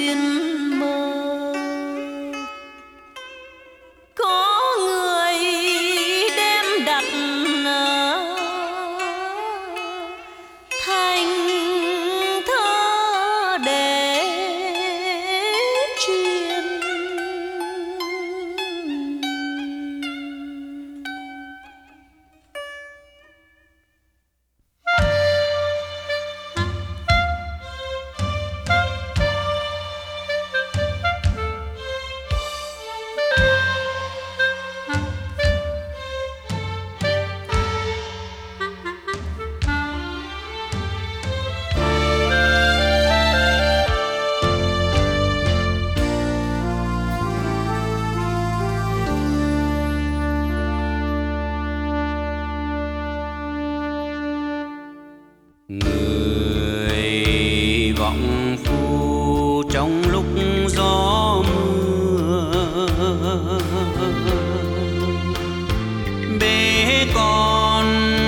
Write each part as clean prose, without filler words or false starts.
duyên mơ. Có người đem đặt thành thơ để truyền. Người vọng phu trong lúc gió mưa, bế con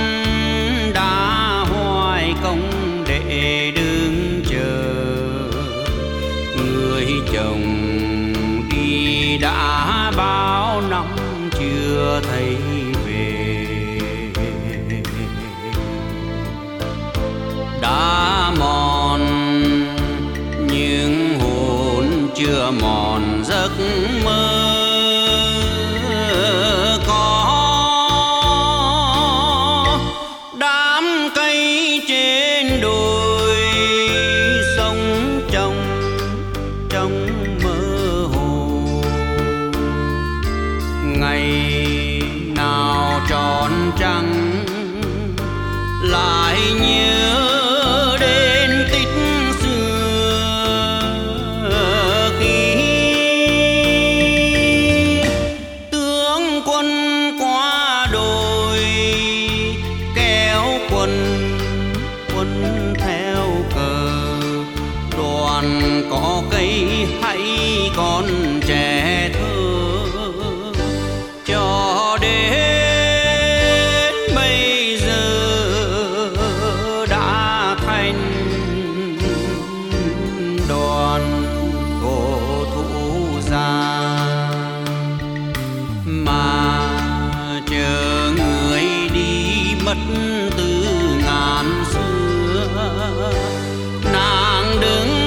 đã hoài công để đứng chờ. Người chồng đi đã bao năm chưa thấy về, đã mòn nhưng hồn chưa mòn giấc mơ. Có đám cây trên đồi sống trong mơ hồ. Ngày nào tròn trăng lại nhớ có cây hãy con trẻ thơ. Cho đến bây giờ đã thành đoàn cổ thụ già, mà chờ người đi mất từ ngàn xưa. Nàng đứng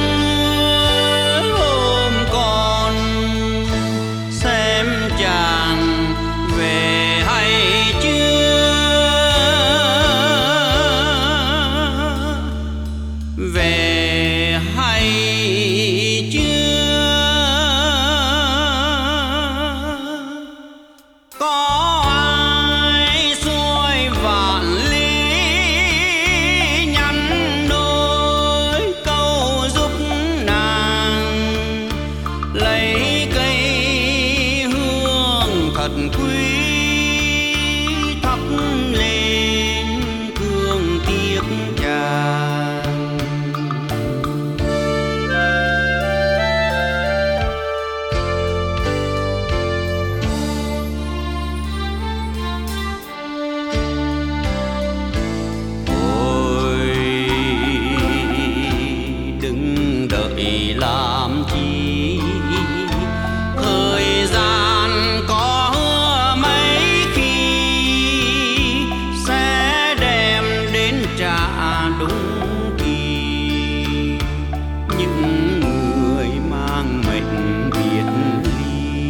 về hay chưa? Có ai xuôi vạn lý nhắn đôi câu giúp nàng lấy cây hương thật quý thắp lên thương tiếc chàng. Đợi làm chi thời gian có hứa mấy khi sẽ đem đến trả đúng kỳ. Những người mang mệnh biệt ly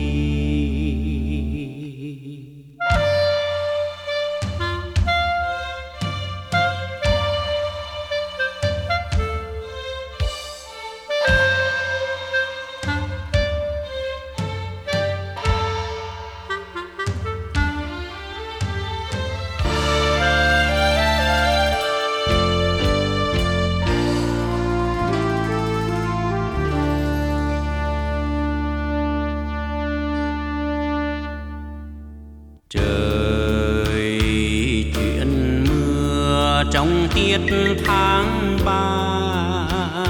trời chuyển mưa trong tiết tháng 3.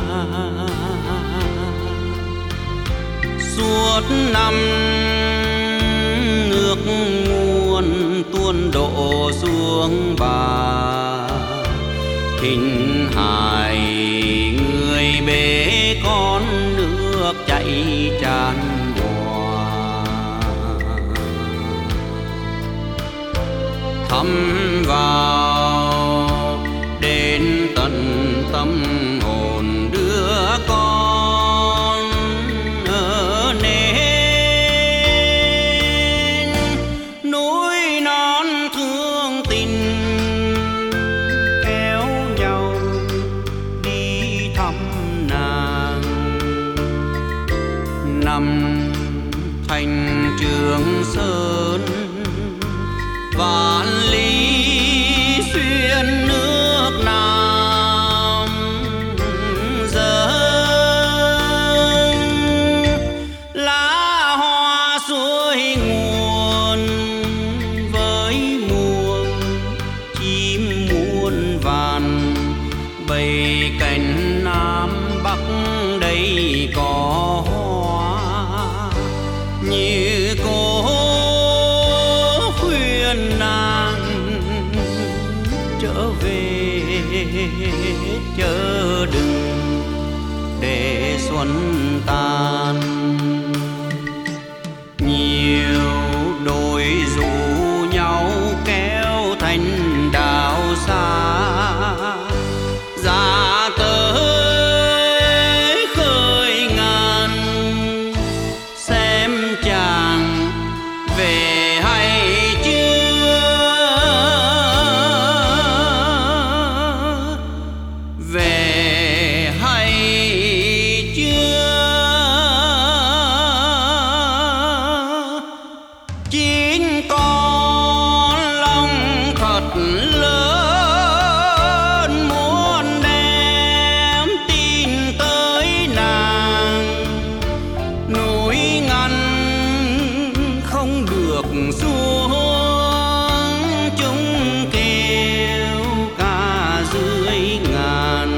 Suốt năm nước nguồn tuôn đổ xuống Bà, hình hài người bế con nữ nước chảy tràn hòa, thấm vào đến tận tâm hồn đứa con ở nên núi non thương tình kéo nhau đi thăm nàng. Nằm thành Trường Sơn vạn lý xuyên nước Nam dâng, lá hoa suối nguồn với muôn chim muôn vàn, bầy cành Nam Bắc đây có hoa như cô khuyên nàng trở về chớ đừng để xuân tan. Nhiều đôi rủ nhau kéo thành đào xa ra tới khơi ngàn, xem chàng về hay chưa, về hay chưa. Chính con lòng thật lớn muốn đem tin tới nàng, núi ngăn không được xuống chúng kêu ca dưới ngàn.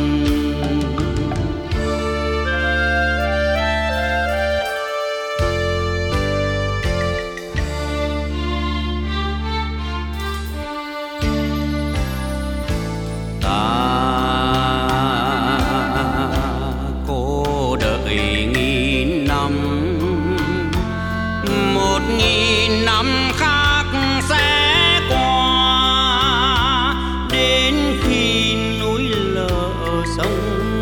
Cô đợi nghìn năm, 1000 năm khác sẽ qua, đến khi núi lở sông